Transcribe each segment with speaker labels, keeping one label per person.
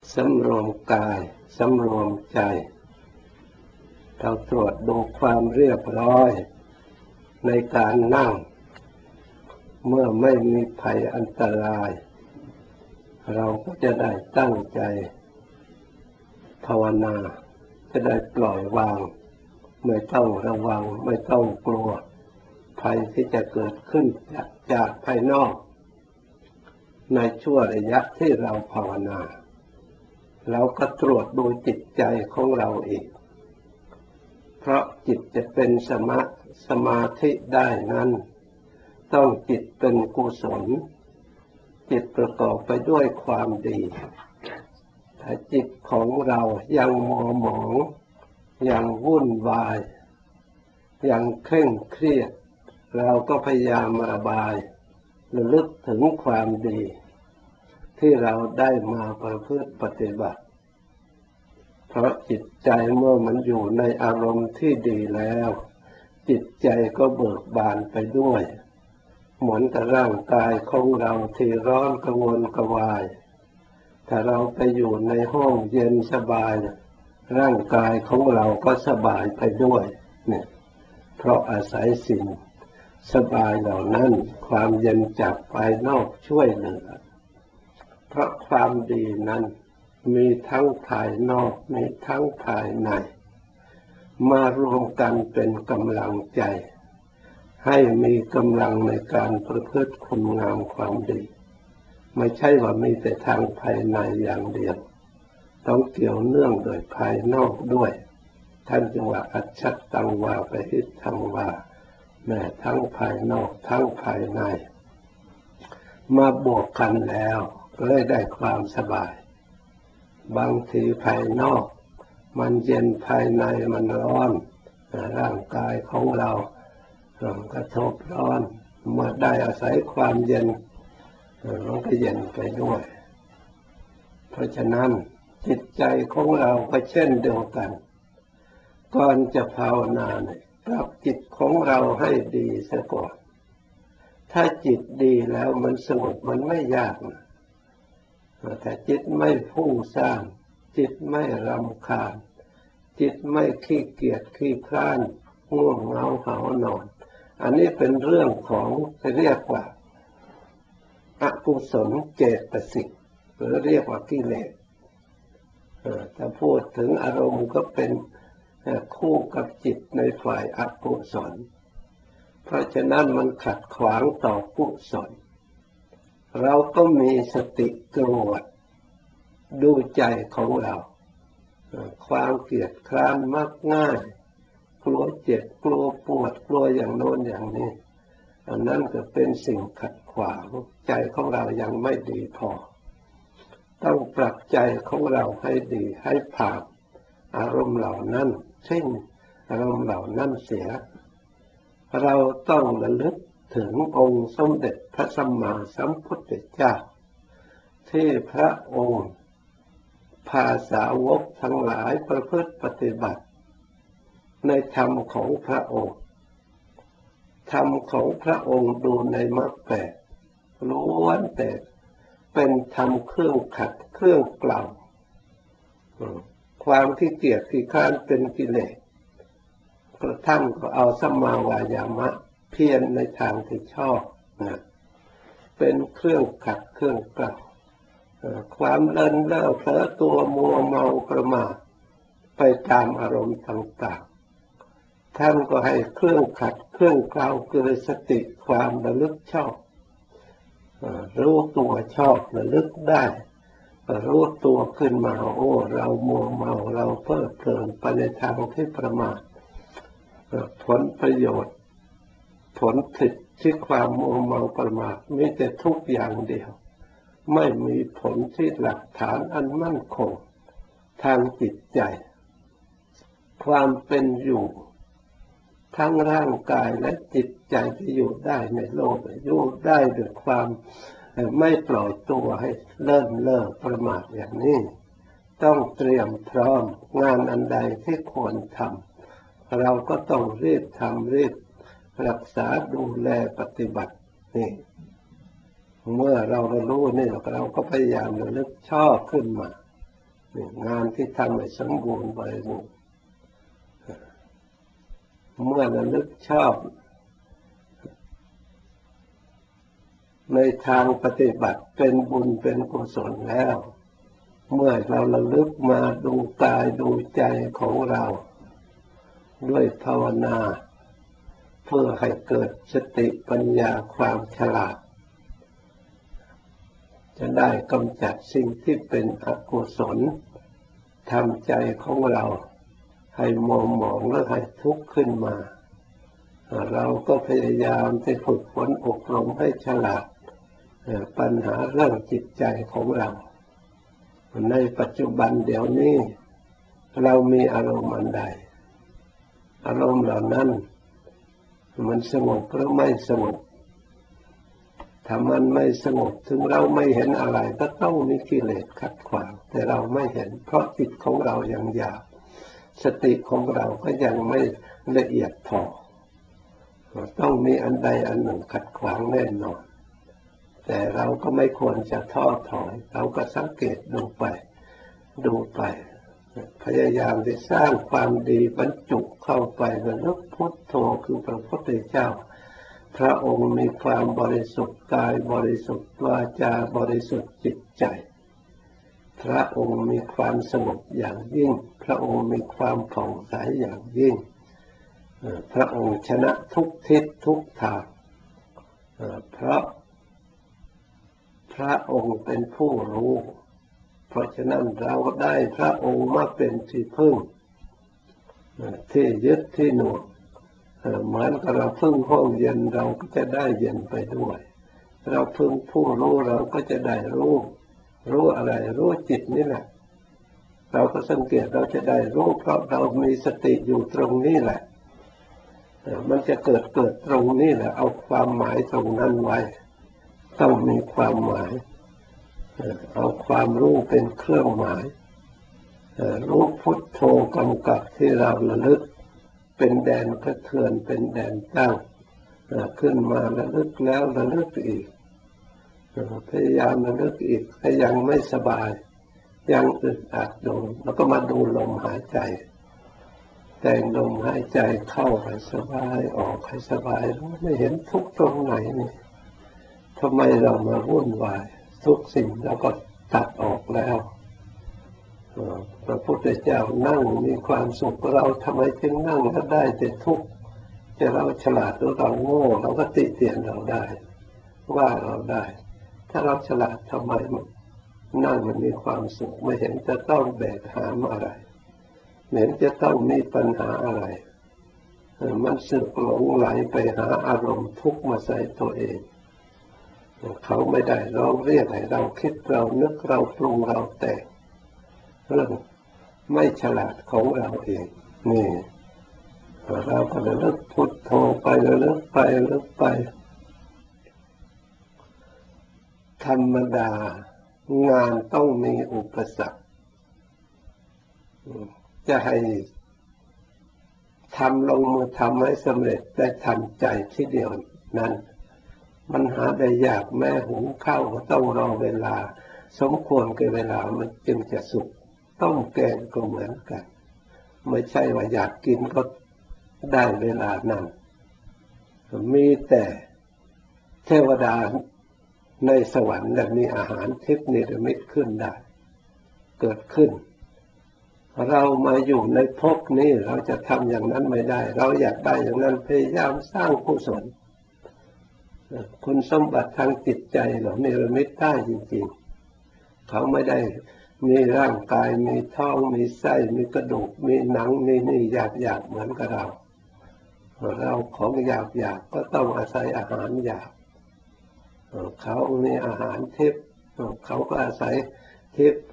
Speaker 1: สำรวมกายสำรวมใจเราตรวจดูความเรียบร้อยในการนั่งเมื่อไม่มีภัยอันตรายเราก็จะได้ตั้งใจภาวนาจะได้ปล่อยวางไม่ต้องระวังไม่ต้องกลัวภัยที่จะเกิดขึ้นจากภายนอกในช่วงระยะที่เราภาวนาเราก็ตรวจดูจิตใจของเราอีกเพราะจิตจะเป็นสมาธิได้นั้นต้องจิตเป็นกุศลจิตประกอบไปด้วยความดีถ้าจิตของเรายังมัวหมองยังวุ่นวายยังเคร่งเครียดเราก็พยายามระบายระลึกถึงความดีที่เราได้มาประพฤติปฏิบัติเพราะจิตใจเมื่อมันอยู่ในอารมณ์ที่ดีแล้วจิตใจก็เบิกบานไปด้วยเหมือนกับร่างกายของเราที่ร้อนกระวนกระวายถ้าเราไปอยู่ในห้องเย็นสบายร่างกายของเราก็สบายไปด้วยเนี่ยเพราะอาศัยสิ่งสบายเหล่านั้นความเย็นจากภายนอกช่วยเหลือเพราะความดีนั้นมีทั้งภายนอกมีทั้งภายในมารวมกันเป็นกำลังใจให้มีกำลังในการประพฤติคุณงามความดีไม่ใช่ว่ามีแต่ทางภายในอย่างเดียวต้องเกี่ยวเนื่องโดยภายนอกด้วยท่านจึงว่าอัจฉัตตังวาปหิทังวาแม้ทั้งภายนอกทั้งภายในมาบวกกันแล้วเลยได้ความสบายบางทีภายนอกมันเย็นภายในมันร้อนร่างกายของเรากระทบร้อนเมื่อได้อาศัยความเย็นมันก็เย็นไปด้วยเพราะฉะนั้นจิตใจของเราก็เช่นเดียวกันก่อนจะภาวนาเนี่ยปรับจิตของเราให้ดีเสียก่อนถ้าจิตดีแล้วมันสงบมันไม่ยากนะแต่จิตไม่ฟุ้งซ่านจิตไม่รำคาญจิตไม่ขี้เกียจขี้คร้านง่วงเหงาหาวนอนอันนี้เป็นเรื่องของเรียกว่าอกุศลเจตสิกหรือเรียกว่ากิเลสถ้าพูดถึงอารมณ์ก็เป็นคู่กับจิตในฝ่ายอกุศลเพราะฉะนั้นมันขัดขวางต่อกุศลเราก็มีสติตรวจดูใจของเราความเกลียดคร้านมักง่ายกลัวเจ็บกลัวปวดกลัวอย่างโน้นอย่างนี้อันนั้นก็เป็นสิ่งขัดขวางใจของเรายังไม่ดีพอต้องปรับใจของเราให้ดีให้ผ่านอารมณ์เหล่านั้นซึ่งอารมณ์เหล่านั้นเสียเราต้องระลึกถึงองค์สมเด็จพระสัมมาสัมพุทธเจ้าที่พระองค์พาสาวกทั้งหลายประพฤติปฏิบัติในธรรมของพระองค์ธรรมของพระองค์ดูในมรรคแปดล้วนแต่เป็นธรรมเครื่องขัดเครื่องเกลาความขี้เกียจขี้คร้านเป็นกิเลสกระทั่งก็เอาสัมมาวายามะเพียรในทางที่ชอบเป็นเครื่องขัดเครื่องเกลาความเลินเล่อเผลอตัวมัวเมาประมาทไปตามอารมณ์ต่างๆท่านก็ให้เครื่องขัดเครื่องเกลาคือสติความระลึกชอบรู้ตัวชอบระลึกได้รู้ตัวขึ้นมาโอ้เรามัวเมาเราเพลิดเพลินไปในทางที่ประมาทผลประโยชน์ผลผิดที่ความมัวเมาประมาทมีแต่ทุกข์อย่างเดียวไม่มีผลที่หลักฐานอันมั่นคงทางจิตใจความเป็นอยู่ทั้งร่างกายและจิตใจที่อยู่ได้ในโลกอยู่ได้ด้วยความไม่ปล่อยตัวให้เลิ่นเล่อประมาทอย่างนี้ต้องเตรียมพร้อมงานอันใดที่ควรทำเราก็ต้องรีบทำรีบรักษาดูแลปฏิบัตินี่เมื่อเรารู้นี่เราก็พยายามระลึกชอบขึ้นมางานที่ทำให้สมบูรณ์บริบูรณ์เมื่อระลึกชอบในทางปฏิบัติเป็นบุญเป็นกุศลแล้วเมื่อเราระลึกมาดูกายดูใจของเราด้วยภาวนาเพื่อให้เกิดสติปัญญาความฉลาดจะได้กำจัดสิ่งที่เป็นอกุศลทำใจของเราให้มัวหมองและให้ทุกข์ขึ้นมาเราก็พยายามที่ฝึกฝนอบรมให้ฉลาดปัญหาเรื่องจิตใจของเราในปัจจุบันเดี๋ยวนี้เรามีอารมณ์อันใดอารมณ์เหล่านั้นมันสงบหรือไม่สงบถ้ามันไม่สงบถึงเราไม่เห็นอะไรก็ต้องมีกิเลสขัดขวางแต่เราไม่เห็นเพราะจิตของเรายังหยาบสติของเราก็ยังไม่ละเอียดพอต้องมีอันใดอันหนึ่งขัดขวางแน่นอนแต่เราก็ไม่ควรจะท้อถอยเราก็สังเกตดูไปพยายามที่สร้างความดีบรรจุเข้าไประลึกพุทโธคือพระพุทธเจ้าพระองค์มีความบริสุทธิ์กายบริสุทธิ์วาจาบริสุทธิ์จิตใจพระองค์มีความสงบอย่างยิ่งพระองค์มีความผ่องใสอย่างยิ่งพระองค์ชนะทุกทิศทุกทางเพราะพระองค์เป็นผู้รู้เพราะฉะนั้นเราได้พระองค์มาเป็นที่พึ่งที่ยึดที่หน่วงเหมือนกับเราพึ่งห้องเย็นเราก็จะได้เย็นไปด้วยเราพึ่งผู้รู้เราก็จะได้รู้อะไรรู้จิตนี่แหละเราก็สังเกตเราจะได้รู้เพราะเรามีสติอยู่ตรงนี้แหละมันจะเกิดตรงนี้แหละเอาความหมายตรงนั้นไว้ต้องมีความหมายเอาความรู้เป็นเครื่องหมายรู้พุทโธกำกับที่เราระลึกเป็นแดนกระเทือนเป็นแดนตั้งขึ้นมาระลึกแล้วระลึกอีกพยายามระลึกอีกถ้ายังไม่สบายยังอึดอัดอยู่แล้วก็มาดูลมหายใจแต่งลมหายใจเข้าให้สบายออกให้สบายไม่เห็นทุกข์ตรงไหนนี่ทำไมเรามาวุ่นวายทุกสิ่งเราก็ตัดออกแล้วพระพุทธเจ้านั่งมีความสุขเราทำไมจึงนั่งก็ได้แต่ทุกข์จะเราฉลาดหรือเราโง่เราก็ติเตียนเราได้ว่าเราได้ถ้าเราฉลาดทำไมนั่งมันมีความสุขไม่เห็นจะต้องแบกหามอะไรไม่เห็นจะต้องมีปัญหาอะไรมันสึกหลงไหลไปหาอารมณ์ทุกข์มาใส่ตัวเองเขาไม่ได้ร้องเรียกให้เราคิดเรานึกเราปรุงเราแต่งเรื่องไม่ฉลาดของเราเองนี่เราก็ระลึกพุทโธไประลึกไปธรรมดางานต้องมีอุปสรรคจะให้ทำลงมือทำให้สำเร็จได้ทันใจทีเดียวนั้นมันหาได้ยากแม้หุงข้าวก็ต้องรอเวลาสมควรแก่เวลามันจึงจะสุกต้มแกงก็เหมือนกันไม่ใช่ว่าอยากกินก็ได้เวลานั้นมีแต่เทวดาในสวรรค์และมีอาหารทิพย์นิรมิตขึ้นได้เกิดขึ้นเรามาอยู่ในภพนี้เราจะทำอย่างนั้นไม่ได้เราอยากได้อย่างนั้นพยายามสร้างกุศลคุณสมบัติทางจิตใจเราเนรมิตได้จริงๆเขาไม่ได้มีร่างกายมีท้องมีไส้มีกระดูกมีหนังมีนี่หยาบๆเหมือนกับเราของหยาบๆก็ต้องอาศัยอาหารหยาบเขามีอาหารทิพย์เขาก็อาศัยทิพย์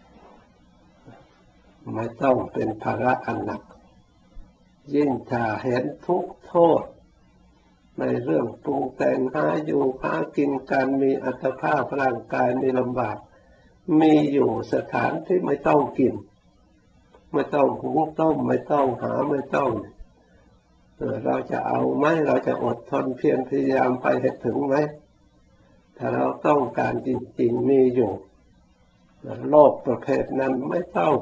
Speaker 1: ไม่ต้องเป็นภาระอันหนักยิ่งถ้าเห็นทุกข์โทษในเรื่องปรุงแต่งหาอยู่หากินการมีอัตภาพร่างกายมีลำบากมีอยู่สถานที่ไม่ต้องกินไม่ต้องหุงต้มไม่ต้องหาไม่ต้องเราจะเอาไหมเราจะอดทนเพียรพยายามไปให้ถึงไหมถ้าเราต้องการจริงๆมีอยู่โลกประเภทนั้นไม่ต้อง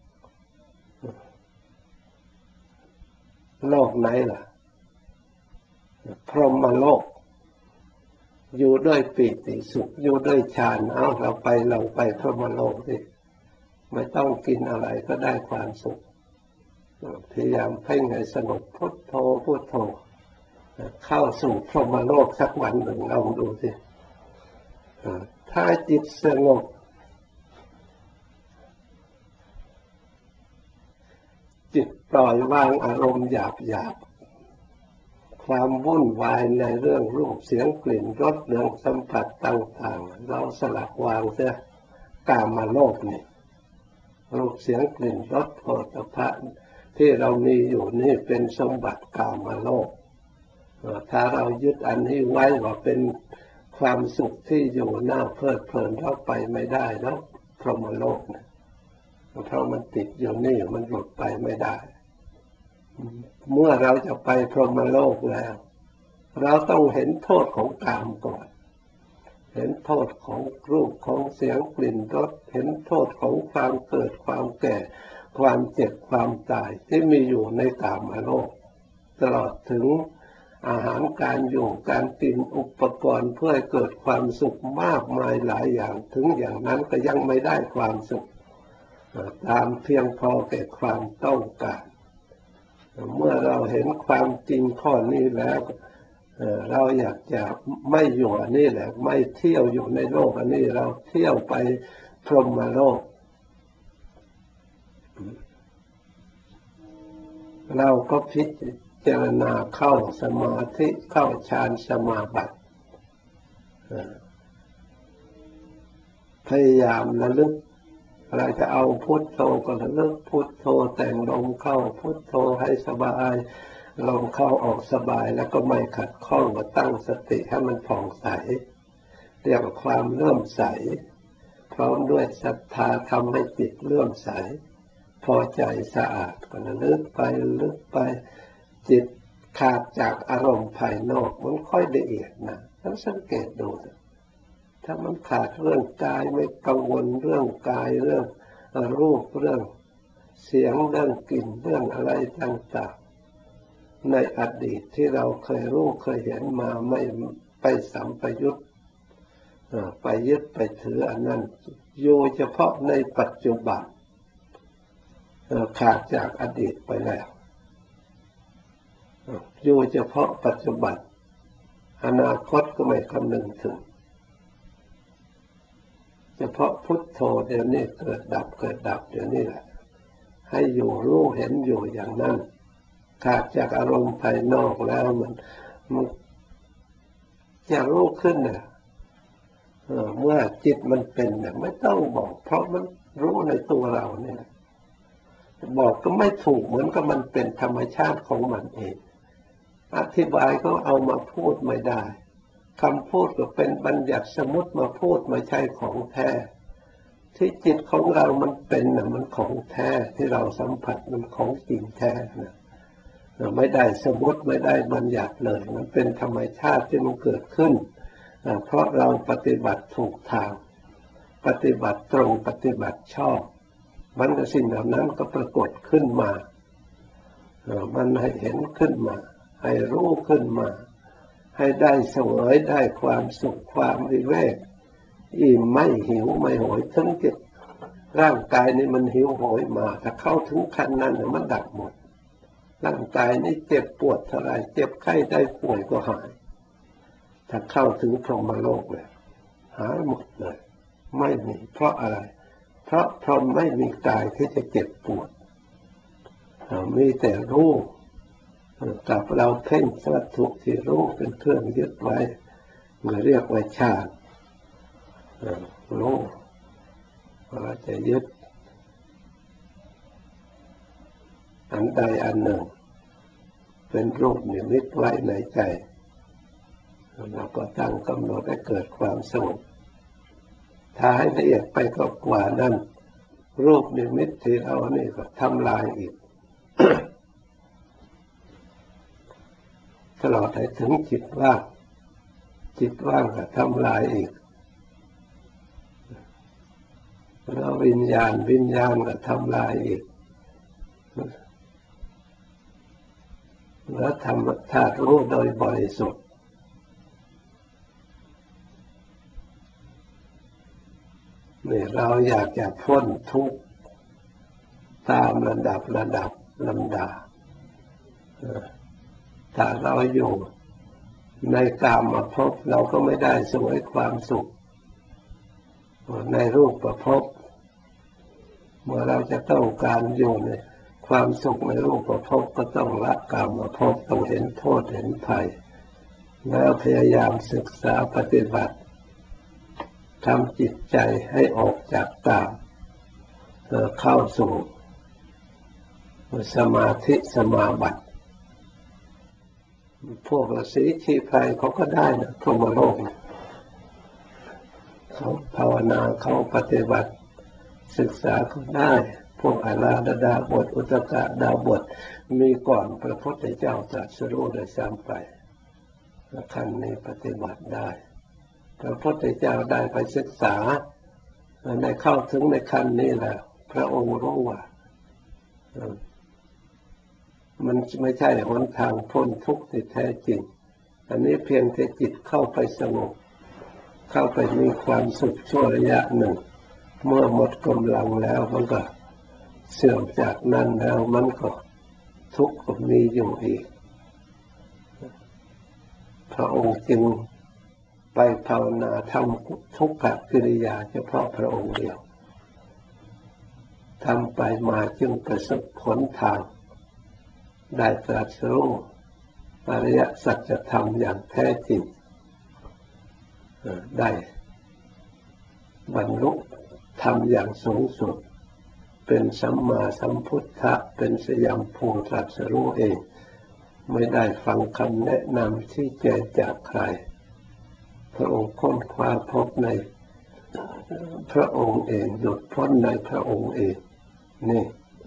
Speaker 1: โลกไหนล่ะพรหมโลกอยู่ด้วยปีติสุขอยู่ด้วยฌานเราไปพรหมโลกสิไม่ต้องกินอะไรก็ได้ความสุขพยายามเพ่งให้สงบพุทโธพุทโธเข้าสู่พรหมโลกสักวันหนึ่งลองดูสิถ้าจิตสงบจิตปล่อยวางอารมณ์หยาบความวุ่นวายในเรื่องรูปเสียงกลิ่นรสเรื่องสัมผัสต่างๆเราสลัดวางเสียกามโลกนี่รูปเสียงกลิ่นรสโผฏฐัพพะที่เรามีอยู่นี่เป็นสมบัติกามโลกถ้าเรายึดอันนี้ไว้ว่าเป็นความสุขที่อยู่น่าเพลิดเพลินเราไปไม่ได้แล้วพรหมโลกนะเพราะมันติดอยู่นี่มันหลุดไปไม่ได้เมื่อเราจะไปพรหมโลกแล้วเราต้องเห็นโทษของกามก่อนเห็นโทษของรูปของเสียงกลิ่นรสเห็นโทษของความเกิดความแก่ความเจ็บความตายที่มีอยู่ในกามโลกตลอดถึงอาหารการอยู่การกินอุปกรณ์เพื่อให้เกิดความสุขมากมายหลายอย่างถึงอย่างนั้นก็ยังไม่ได้ความสุขตามเพียงพอแก่ความต้องการเมื่อเราเห็นความจริงข้อนี้แล้วเราอยากจะไม่อยู่อันนี้แหละไม่เที่ยวอยู่ในโลกอันนี้เราเที่ยวไปพรหมโลกเราก็พิจารณาเข้าสมาธิเข้าฌานสมาบัติพยายามระลึกเราจะเอาพุทโธก็ระลึกพุทโธแต่งลมเข้าพุทโธให้สบายลมเข้าออกสบายแล้วก็ไม่ขัดข้องก็ตั้งสติให้มันผ่องใสเรียกว่าความเลื่อมใสพร้อมด้วยศรัทธาทำให้จิตเลื่อมใสพอใจสะอาดก็ระลึกไปจิตขาดจากอารมณ์ภายนอกมันค่อยละเอียดนะต้องสังเกตดูถ้ามันขาดเรื่องกายไม่กังวลเรื่องกายเรื่องรูปเรื่องเสียงเรื่องกลิ่นเรื่องอะไรต่างๆในอดีตที่เราเคยรู้เคยเห็นมาไม่ไปสัมปยุตไปยึดไปถืออันนั้นอยู่เฉพาะในปัจจุบันขาดจากอดีตไปแล้วอยู่เฉพาะปัจจุบันอนาคตก็ไม่คำนึงถึงเฉพาะพุทโธเดี๋ยวนี้เกิดดับเดี๋ยวนี้แหละให้อยู่รู้เห็นอยู่อย่างนั้นขาดจากอารมณ์ภายนอกแล้วมันจะรู้ขึ้นเนี่ยเมื่อจิตมันเป็นเนี่ยไม่ต้องบอกเพราะมันรู้ในตัวเราเนี่ยบอกก็ไม่ถูกเหมือนกับมันเป็นธรรมชาติของมันเองอธิบายก็เอามาพูดไม่ได้คำพูดก็เป็นบัญญัติสมมุติมาพูดไม่ใช่ของแท้ที่จิตของเรามันเป็นน่ะมันของแท้ที่เราสัมผัสมันของจริงแท้นะไม่ได้สมมุติไม่ได้บัญญัติเลยมันเป็นธรรมชาติที่มันเกิดขึ้นเพราะเราปฏิบัติถูกทางปฏิบัติตรงปฏิบัติชอบมันก็สิ่งเหล่านั้นก็ปรากฏขึ้นมามันให้เห็นขึ้นมาให้รู้ขึ้นมาให้ได้เสวยได้ความสุขความวิเวกอิ่มไม่หิวไม่โหยถึงจิตร่างกายนี่มันหิวโหยมาถ้าเข้าถึงขั้นนั้นมันดับหมดร่างกายนี่เจ็บปวดเท่าไรเจ็บไข้ได้ป่วยก็หายถ้าเข้าถึงพรหมโลกเลยหายหมดเลยไม่มีเพราะอะไรเพราะพรหมไม่มีกายที่จะเจ็บปวดมีแต่รู้กับเราเพ่งวัตถุที่รู้เป็นเครื่องยึดไว้เรียกว่าฌานรู้เราจะยึดอันใดอันหนึ่งเป็นรูปนิมิตไว้ในใจเราก็ตั้งกำหนดให้เกิดความสงบถ้าให้ละเอียดไปก็กว่านั้นรูปนิมิตที่เรานี่ก็ทำลายอีก ตลอดถึงจิตว่างก็ทำลายอีกแล้ววิญญาณก็ทำลายอีกแล้วธรรมธาตุรู้โดยบริสุทธิ์นี่เราอยากจะพ้นทุกข์ตามระดับลำดับถ้าเราอยู่ในกามภพเราก็ไม่ได้เสวยความสุขในรูปภพเมื่อเราจะต้องการอยู่ในความสุขในรูปภพก็ต้องละกามภพต้องเห็นโทษเห็นภัยแล้วพยายามศึกษาปฏิบัติทำจิตใจให้ออกจากกามเข้าสู่สมาธิสมาบัติพวกฤาษีชีไพรเขาก็ได้นะพรหมโลกเขาภาวนาเขาปฏิบัติศึกษาเขาได้พวกอาราธดาบทอุตกดาบทมีก่อนพระพุทธเจ้าตรัสรู้โดยซ้ำไปขั้นนี้ปฏิบัติได้พระพุทธเจ้าได้ไปศึกษาได้เข้าถึงในขั้นนี้แล้วพระองค์รู้ว่ามันไม่ใช่หนทางพ้นทุกข์ที่แท้จริงอันนี้เพียงแต่จิตเข้าไปสงบเข้าไปมีความสุขชั่วระยะหนึ่งเมื่อหมดกำลังแล้วมันก็เสื่อมจากนั้นแล้วมันก็ทุกข์ก็มีอยู่อีกพระองค์จึงไปภาวนาทำทุกขกิริยาเฉพาะพระองค์เดียวทำไปมาจึงประสบผลทางได้ตรัสรู้อริยสัจธรรมอย่างแท้จริงได้บรรลุธรรมอย่างสูงสุดเป็นสัมมาสัมพุทธะเป็นสยามภูตรัสรู้เองไม่ได้ฟังคำแนะนำที่แจกจากใครพระองค์ค้นคว้าพบในพระองค์เองหลุดพ้นในพระองค์เองนี่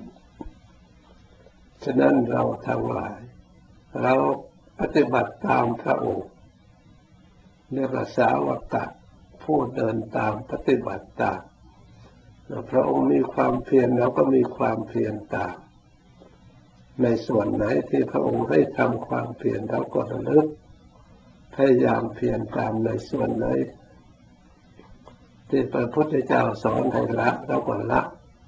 Speaker 1: ฉะนั้นเราทั้งหลายเราปฏิบัติตามพระองค์เรียกว่าสาวกผู้เดินตามปฏิบัติตามพระองค์มีความเพียรเราก็มีความเพียรตามในส่วนไหนที่พระองค์ให้ทำความเพียรเราก็ระลึกพยายามเพียรตามในส่วนไหนที่พระพุทธเจ้าสอนให้ละเราก็ละ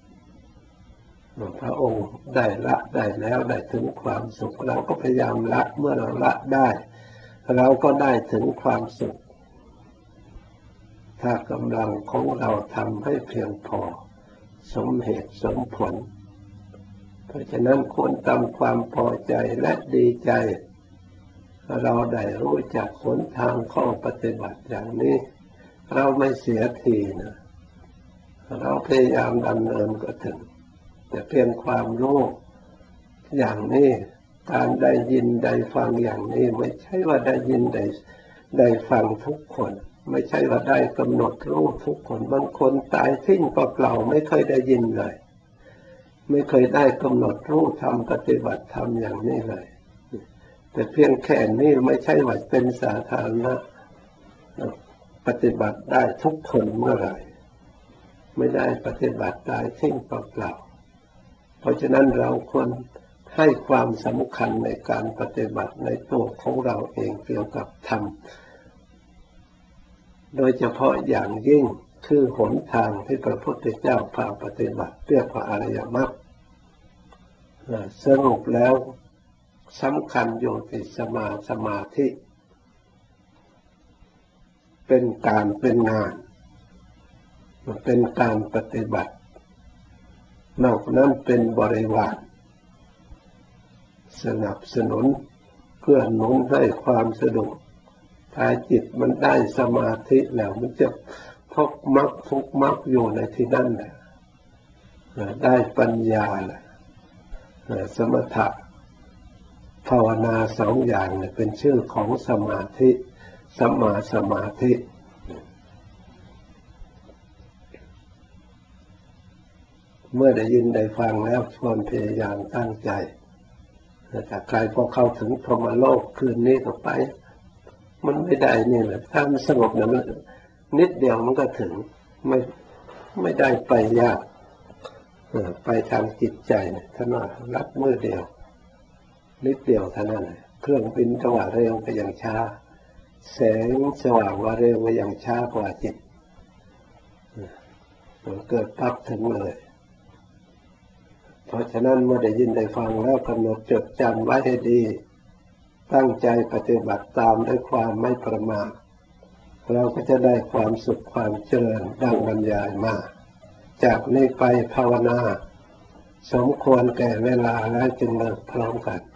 Speaker 1: พระองค์ได้ละได้แล้วได้ถึงความสุขเราก็พยายามละเมื่อเราละได้เราก็ได้ถึงความสุขถ้ากำลังของเราทำให้เพียงพอสมเหตุสมผลเพราะฉะนั้นควรทำความพอใจและดีใจเราได้รู้จักหนทางข้อปฏิบัติอย่างนี้เราไม่เสียทีนะเราพยายามดำเนินก็ถึงแต่เพียงความรู้อย่างนี้การได้ยินได้ฟังอย่างนี้ไม่ใช่ว่าได้ยินได้ฟังทุกคนไม่ใช่ว่าได้กำหนดรู้ทุกคนบางคนตายทิ้งเปล่าๆไม่เคยได้ยินเลยไม่เคยได้กำหนดรู้ทำปฏิบัติธรรมอย่างนี้เลยแต่เพียงแค่นี้ไม่ใช่ว่าเป็นสาธารณะปฏิบัติได้ทุกคนเมื่อไหร่ไม่ได้ปฏิบัติได้ทิ้งเปล่าๆเพราะฉะนั้นเราควรให้ความสำคัญในการปฏิบัติในตัวของเราเองเกี่ยวกับธรรมโดยเฉพาะอย่างยิ่งคือหนทางที่พระพุทธเจ้าพาปฏิบัติเรียกว่าอริยมรรคสรุปแล้วสำคัญอยู่ที่สมาธิเป็นการเป็นงานเป็นการปฏิบัตินอกนั้นเป็นบริวารสนับสนุนเพื่อหนุนให้ความสะดวกถ้าจิตมันได้สมาธิแล้วมันจะพบมรรคทุกมรรคอยู่ในที่นั่นแหละได้ปัญญาแหละสมถะภาวนาสองอย่างเนี่ยเป็นชื่อของสมาธิสัมมาสมาธิเมื่อได้ยินได้ฟังแล้วควรพยายามตั้งใจถ้าใครพอเข้าถึงพรหมโลกคืนนี้ก็ไปมันไม่ได้นี่แหละถ้ามันสงบนะมันนิดเดียวมันก็ถึงไม่ได้ไปยากไปทางจิตใจท่านว่ารับมือเดียวนิดเดียวเท่านั้นเครื่องบินจังหวะเร็วก็ยังช้าแสงสว่างว่าเร็วก็ยังช้ากว่าจิตเกิดปั๊บถึงเลยเพราะฉะนั้นเมื่อได้ยินได้ฟังแล้วกำหนดจดจำไว้ให้ดีตั้งใจปฏิบัติตามด้วยความไม่ประมาทเราก็จะได้ความสุขความเจริญดังบรรยายมาจากนี้ไปภาวนาสมควรแก่เวลาแล้วจึงเลิกพร้อมกัน